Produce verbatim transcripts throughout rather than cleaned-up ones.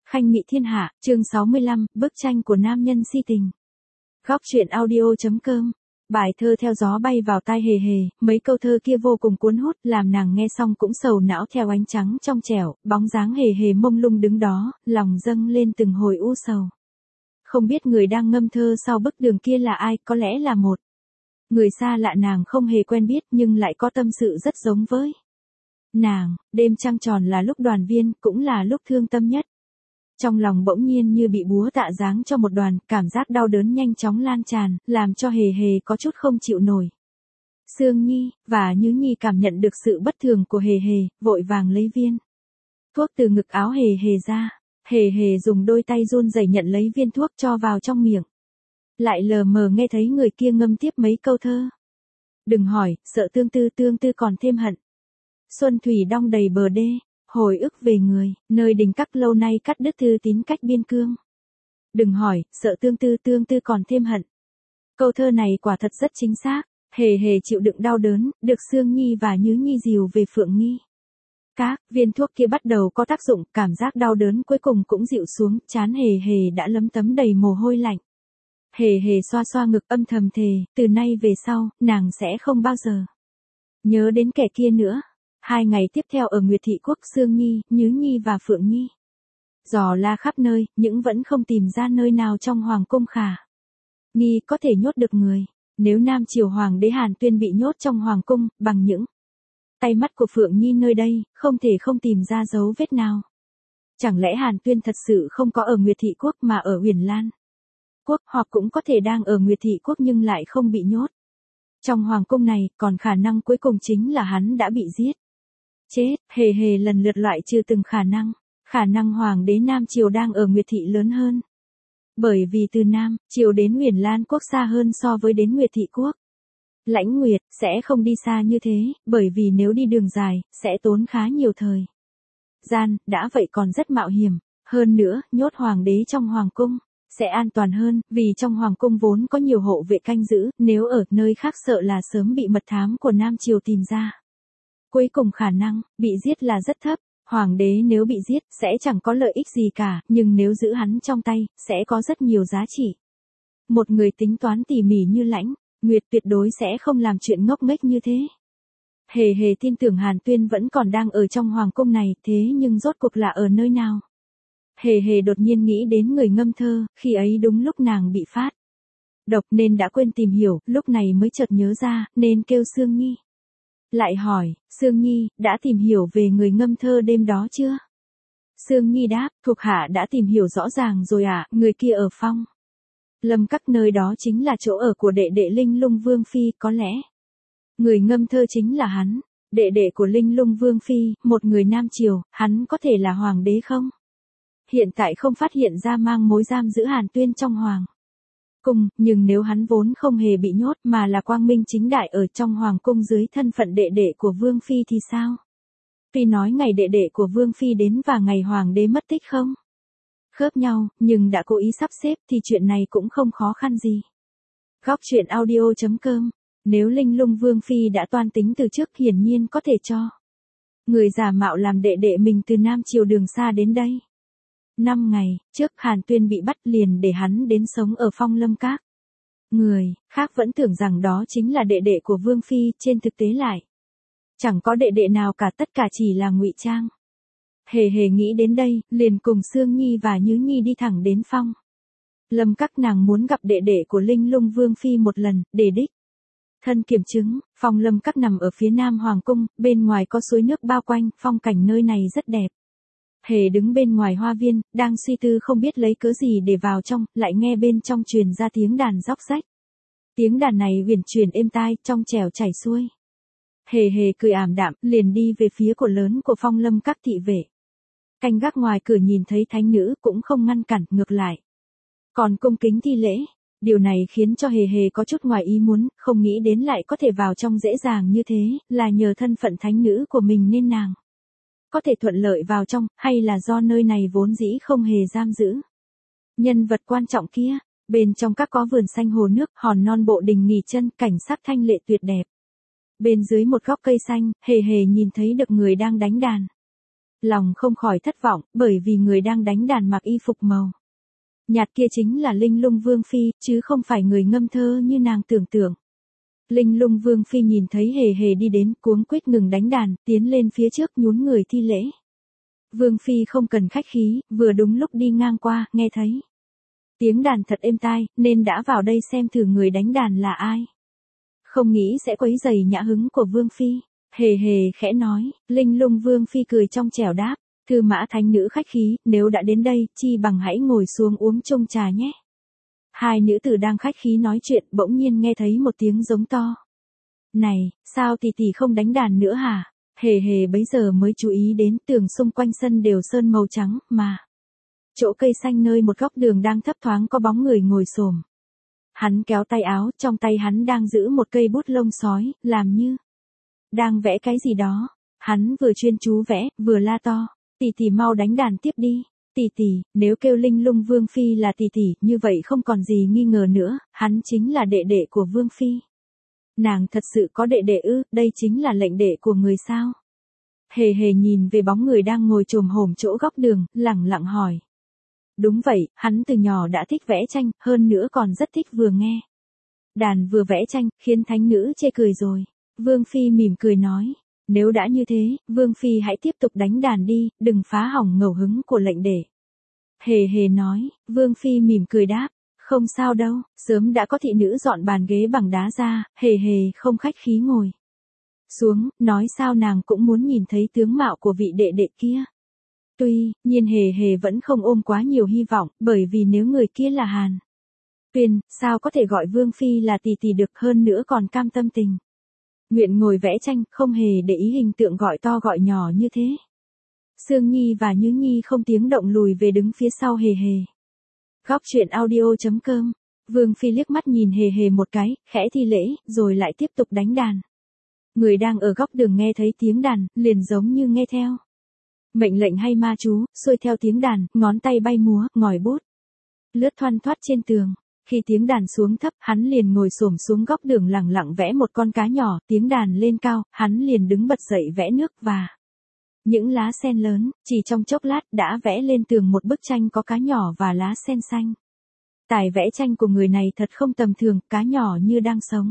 Khanh Mị Thiên Hạ, chương sáu mươi lăm, bức tranh của nam nhân si tình. Góc truyện audio.com. Bài thơ theo gió bay vào tai hề hề, mấy câu thơ kia vô cùng cuốn hút, làm nàng nghe xong cũng sầu não theo ánh trắng trong trẻo, bóng dáng hề hề mông lung đứng đó, lòng dâng lên từng hồi u sầu. Không biết người đang ngâm thơ sau bức tường kia là ai, có lẽ là một người xa lạ nàng không hề quen biết nhưng lại có tâm sự rất giống với nàng. Đêm trăng tròn là lúc đoàn viên, cũng là lúc thương tâm nhất. Trong lòng bỗng nhiên như bị búa tạ giáng cho một đoàn, cảm giác đau đớn nhanh chóng lan tràn, làm cho hề hề có chút không chịu nổi. Sương Nhi, và Nhứ Nhi cảm nhận được sự bất thường của hề hề, vội vàng lấy viên thuốc từ ngực áo hề hề ra. Hề hề dùng đôi tay run rẩy nhận lấy viên thuốc cho vào trong miệng. Lại lờ mờ nghe thấy người kia ngâm tiếp mấy câu thơ. Đừng hỏi, sợ tương tư tương tư còn thêm hận. Xuân thủy đong đầy bờ đê. Hồi ức về người, nơi đình các lâu nay cắt đứt thư tín cách biên cương. Đừng hỏi, sợ tương tư tương tư còn thêm hận. Câu thơ này quả thật rất chính xác. Hề hề chịu đựng đau đớn, được Sương Nhi và Nhứ Nhi dìu về Phượng Nghi Các. Viên thuốc kia bắt đầu có tác dụng, cảm giác đau đớn cuối cùng cũng dịu xuống, trán hề hề đã lấm tấm đầy mồ hôi lạnh. Hề hề xoa xoa ngực âm thầm thề, từ nay về sau, nàng sẽ không bao giờ nhớ đến kẻ kia nữa. Hai ngày tiếp theo ở Nguyệt Thị Quốc, Sương Nhi, Nhứ Nhi và Phượng Nhi dò la khắp nơi, nhưng vẫn không tìm ra nơi nào trong hoàng cung khả nghi có thể nhốt được người. Nếu Nam Triều Hoàng đế Hàn Tuyên bị nhốt trong hoàng cung, bằng những tay mắt của Phượng Nhi nơi đây, không thể không tìm ra dấu vết nào. Chẳng lẽ Hàn Tuyên thật sự không có ở Nguyệt Thị Quốc mà ở Uyển Lan Quốc, hoặc cũng có thể đang ở Nguyệt Thị Quốc nhưng lại không bị nhốt trong hoàng cung này, còn khả năng cuối cùng chính là hắn đã bị giết. Chết, hề hề lần lượt loại trừ từng khả năng. Khả năng hoàng đế Nam Triều đang ở Nguyệt Thị lớn hơn. Bởi vì từ Nam Triều đến Uyển Lan Quốc xa hơn so với đến Nguyệt Thị Quốc. Lãnh Nguyệt sẽ không đi xa như thế, bởi vì nếu đi đường dài, sẽ tốn khá nhiều thời gian, đã vậy còn rất mạo hiểm. Hơn nữa, nhốt hoàng đế trong hoàng cung sẽ an toàn hơn, vì trong hoàng cung vốn có nhiều hộ vệ canh giữ, nếu ở nơi khác sợ là sớm bị mật thám của Nam Triều tìm ra. Cuối cùng khả năng bị giết là rất thấp. Hoàng đế nếu bị giết sẽ chẳng có lợi ích gì cả, nhưng nếu giữ hắn trong tay sẽ có rất nhiều giá trị. Một người tính toán tỉ mỉ như Lãnh Nguyệt tuyệt đối sẽ không làm chuyện ngốc nghếch như thế. Hề hề tin tưởng Hàn Tuyên vẫn còn đang ở trong hoàng cung này, thế nhưng rốt cuộc là ở nơi nào? Hề hề đột nhiên nghĩ đến người ngâm thơ, khi ấy đúng lúc nàng bị phát độc nên đã quên tìm hiểu, lúc này mới chợt nhớ ra, nên kêu Sương Nhi. Lại hỏi, Sương Nhi, đã tìm hiểu về người ngâm thơ đêm đó chưa? Sương Nhi đáp, thuộc hạ đã tìm hiểu rõ ràng rồi ạ, à, người kia ở Phong Lâm Các nơi đó chính là chỗ ở của đệ đệ Linh Lung Vương Phi, có lẽ người ngâm thơ chính là hắn, đệ đệ của Linh Lung Vương Phi, một người Nam Triều, hắn có thể là hoàng đế không? Hiện tại không phát hiện ra mang mối giam giữ Hàn Tuyên trong hoàng cung, nhưng nếu hắn vốn không hề bị nhốt mà là quang minh chính đại ở trong hoàng cung dưới thân phận đệ đệ của Vương Phi thì sao? Tuy nói ngày đệ đệ của Vương Phi đến và ngày hoàng đế mất tích không khớp nhau, nhưng đã cố ý sắp xếp thì chuyện này cũng không khó khăn gì. Góc truyện audio.com. Nếu Linh Lung Vương Phi đã toan tính từ trước hiển nhiên có thể cho người giả mạo làm đệ đệ mình từ Nam Triều đường xa đến đây. Năm ngày trước Hàn Tuyên bị bắt liền để hắn đến sống ở Phong Lâm Các. Người khác vẫn tưởng rằng đó chính là đệ đệ của Vương Phi, trên thực tế lại chẳng có đệ đệ nào cả, tất cả chỉ là ngụy trang. Hề hề nghĩ đến đây, liền cùng Sương Nhi và Nhứ Nhi đi thẳng đến Phong Lâm Các. Nàng muốn gặp đệ đệ của Linh Lung Vương Phi một lần, để đích thân kiểm chứng. Phong Lâm Các nằm ở phía nam hoàng cung, bên ngoài có suối nước bao quanh, phong cảnh nơi này rất đẹp. Hề đứng bên ngoài hoa viên, đang suy tư không biết lấy cớ gì để vào trong, lại nghe bên trong truyền ra tiếng đàn róc rách. Tiếng đàn này huyền chuyển êm tai, trong trẻo chảy xuôi. Hề hề cười ảm đạm, liền đi về phía cột lớn của Phong Lâm Các. Thị vệ canh gác ngoài cửa nhìn thấy thánh nữ cũng không ngăn cản, ngược lại còn cung kính thi lễ. Điều này khiến cho hề hề có chút ngoài ý muốn, không nghĩ đến lại có thể vào trong dễ dàng như thế, là nhờ thân phận thánh nữ của mình nên nàng có thể thuận lợi vào trong, hay là do nơi này vốn dĩ không hề giam giữ nhân vật quan trọng kia. Bên trong các có vườn xanh hồ nước, hòn non bộ đình nghỉ chân, cảnh sắc thanh lệ tuyệt đẹp. Bên dưới một gốc cây xanh, hề hề nhìn thấy được người đang đánh đàn. Lòng không khỏi thất vọng, bởi vì người đang đánh đàn mặc y phục màu nhạt kia chính là Linh Lung Vương Phi, chứ không phải người ngâm thơ như nàng tưởng tượng. Linh Lung Vương Phi nhìn thấy Hề Hề đi đến, cuống quýt ngừng đánh đàn, tiến lên phía trước nhún người thi lễ. Vương Phi không cần khách khí, vừa đúng lúc đi ngang qua, nghe thấy tiếng đàn thật êm tai, nên đã vào đây xem thử người đánh đàn là ai. Không nghĩ sẽ quấy rầy nhã hứng của Vương Phi. Hề Hề khẽ nói, Linh Lung Vương Phi cười trong trẻo đáp, Thư Mã thánh nữ khách khí, nếu đã đến đây, chi bằng hãy ngồi xuống uống chung trà nhé. Hai nữ tử đang khách khí nói chuyện, bỗng nhiên nghe thấy một tiếng giống to. Này, sao tỷ tỷ không đánh đàn nữa hả? Hề Hề bấy giờ mới chú ý đến tường xung quanh sân đều sơn màu trắng, mà chỗ cây xanh nơi một góc đường đang thấp thoáng có bóng người ngồi xổm. Hắn kéo tay áo, trong tay hắn đang giữ một cây bút lông sói, làm như đang vẽ cái gì đó. Hắn vừa chuyên chú vẽ, vừa la to, tỷ tỷ mau đánh đàn tiếp đi. Tỷ tỷ, nếu kêu Linh Lung Vương Phi là tỷ tỷ, như vậy không còn gì nghi ngờ nữa, hắn chính là đệ đệ của Vương Phi. Nàng thật sự có đệ đệ ư, đây chính là lệnh đệ của người sao? Hề Hề nhìn về bóng người đang ngồi chồm hổm chỗ góc đường, lẳng lặng hỏi. Đúng vậy, hắn từ nhỏ đã thích vẽ tranh, hơn nữa còn rất thích vừa nghe đàn vừa vẽ tranh, khiến thánh nữ chê cười rồi. Vương Phi mỉm cười nói, nếu đã như thế, Vương Phi hãy tiếp tục đánh đàn đi, đừng phá hỏng ngẫu hứng của lệnh đệ. Hề Hề nói, Vương Phi mỉm cười đáp, không sao đâu, sớm đã có thị nữ dọn bàn ghế bằng đá ra, Hề Hề không khách khí ngồi xuống, nói sao nàng cũng muốn nhìn thấy tướng mạo của vị đệ đệ kia. Tuy nhiên Hề Hề vẫn không ôm quá nhiều hy vọng, bởi vì nếu người kia là Hàn Tuyên, sao có thể gọi Vương Phi là tỷ tỷ được, hơn nữa còn cam tâm tình nguyện ngồi vẽ tranh, không hề để ý hình tượng gọi to gọi nhỏ như thế. Sương Nhi và Như Nhi không tiếng động lùi về đứng phía sau Hề Hề. Góc truyện audio chấm com. Vương Phi liếc mắt nhìn Hề Hề một cái, khẽ thi lễ, rồi lại tiếp tục đánh đàn. Người đang ở góc đường nghe thấy tiếng đàn, liền giống như nghe theo mệnh lệnh hay ma chú, xuôi theo tiếng đàn, ngón tay bay múa, ngòi bút lướt thoăn thoắt trên tường. Khi tiếng đàn xuống thấp, hắn liền ngồi xổm xuống góc đường lẳng lặng vẽ một con cá nhỏ, tiếng đàn lên cao, hắn liền đứng bật dậy vẽ nước và những lá sen lớn, chỉ trong chốc lát đã vẽ lên tường một bức tranh có cá nhỏ và lá sen xanh. Tài vẽ tranh của người này thật không tầm thường, cá nhỏ như đang sống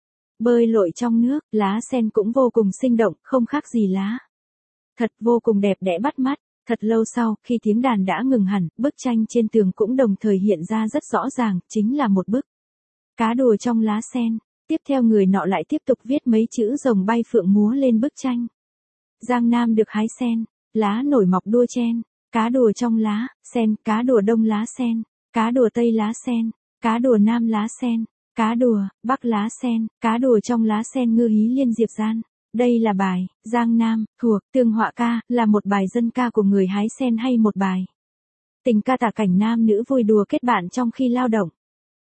bơi lội trong nước, lá sen cũng vô cùng sinh động, không khác gì lá thật, vô cùng đẹp đẽ bắt mắt. Thật lâu sau, khi tiếng đàn đã ngừng hẳn, bức tranh trên tường cũng đồng thời hiện ra rất rõ ràng, chính là một bức cá đùa trong lá sen. Tiếp theo người nọ lại tiếp tục viết mấy chữ rồng bay phượng múa lên bức tranh. Giang Nam được hái sen, lá nổi mọc đua chen, cá đùa trong lá sen, cá đùa đông lá sen, cá đùa tây lá sen, cá đùa nam lá sen, cá đùa bắc lá sen, cá đùa trong lá sen ngư hí liên diệp gian. Đây là bài Giang Nam thuộc Tương Họa ca, là một bài dân ca của người hái sen hay một bài tình ca tả cảnh nam nữ vui đùa kết bạn trong khi lao động.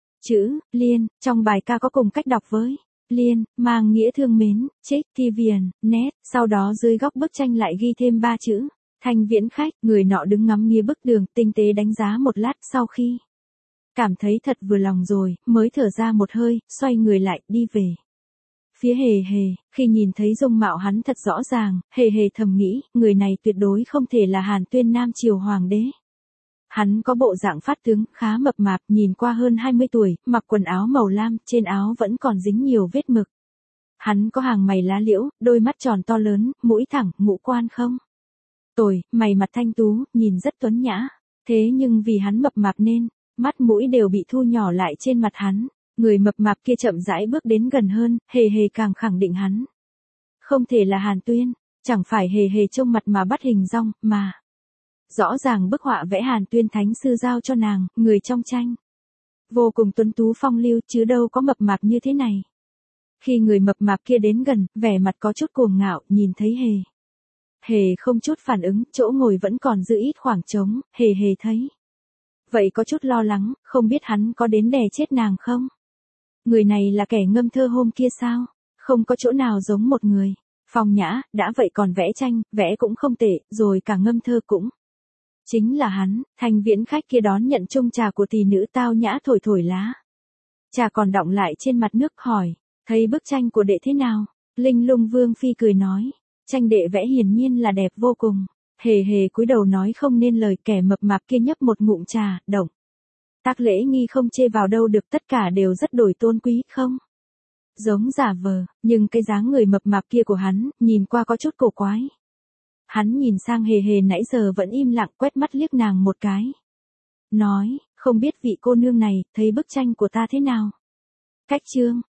Chữ liên trong bài ca có cùng cách đọc với liên, mang nghĩa thương mến, trích, thi viền, nét, sau đó dưới góc bức tranh lại ghi thêm ba chữ Thanh Viễn khách. Người nọ đứng ngắm nghía bức đường, tinh tế đánh giá một lát, sau khi cảm thấy thật vừa lòng rồi, mới thở ra một hơi, xoay người lại, đi về phía Hề Hề. Khi nhìn thấy dung mạo hắn thật rõ ràng, Hề Hề thầm nghĩ, người này tuyệt đối không thể là Hàn Tuyên Nam triều hoàng đế. Hắn có bộ dạng phát tướng, khá mập mạp, nhìn qua hơn hai mươi tuổi, mặc quần áo màu lam, trên áo vẫn còn dính nhiều vết mực. Hắn có hàng mày lá liễu, đôi mắt tròn to lớn, mũi thẳng, ngũ quan không tồi, mày mặt thanh tú, nhìn rất tuấn nhã. Thế nhưng vì hắn mập mạp nên mắt mũi đều bị thu nhỏ lại trên mặt hắn. Người mập mạp kia chậm rãi bước đến gần hơn, Hề Hề càng khẳng định hắn không thể là Hàn Tuyên. Chẳng phải Hề Hề trông mặt mà bắt hình dong, mà rõ ràng bức họa vẽ Hàn Tuyên thánh sư giao cho nàng, người trong tranh vô cùng tuấn tú phong lưu, chứ đâu có mập mạp như thế này. Khi người mập mạp kia đến gần, vẻ mặt có chút cuồng ngạo, nhìn thấy Hề Hề không chút phản ứng, chỗ ngồi vẫn còn giữ ít khoảng trống. Hề Hề thấy vậy có chút lo lắng, không biết hắn có đến đè chết nàng không. Người này là kẻ ngâm thơ hôm kia sao? Không có chỗ nào giống một người phong nhã, đã vậy còn vẽ tranh, vẽ cũng không tệ, rồi cả ngâm thơ cũng chính là hắn. Thanh Viễn khách kia đón nhận chung trà của tỷ nữ tao nhã thổi thổi lá trà còn đọng lại trên mặt nước, hỏi, thấy bức tranh của đệ thế nào? Linh Lung Vương Phi cười nói, tranh đệ vẽ hiển nhiên là đẹp vô cùng. Hề hề cúi đầu nói không nên lời, kẻ mập mạp kia nhấp một ngụm trà, động. Tác Lễ Nghi không chê vào đâu được, tất cả đều rất đổi tôn quý không? Giống giả vờ, nhưng cái dáng người mập mạp kia của hắn, nhìn qua có chút cổ quái. Hắn nhìn sang hề hề nãy giờ vẫn im lặng, quét mắt liếc nàng một cái. Nói, không biết vị cô nương này, thấy bức tranh của ta thế nào? Cách chương,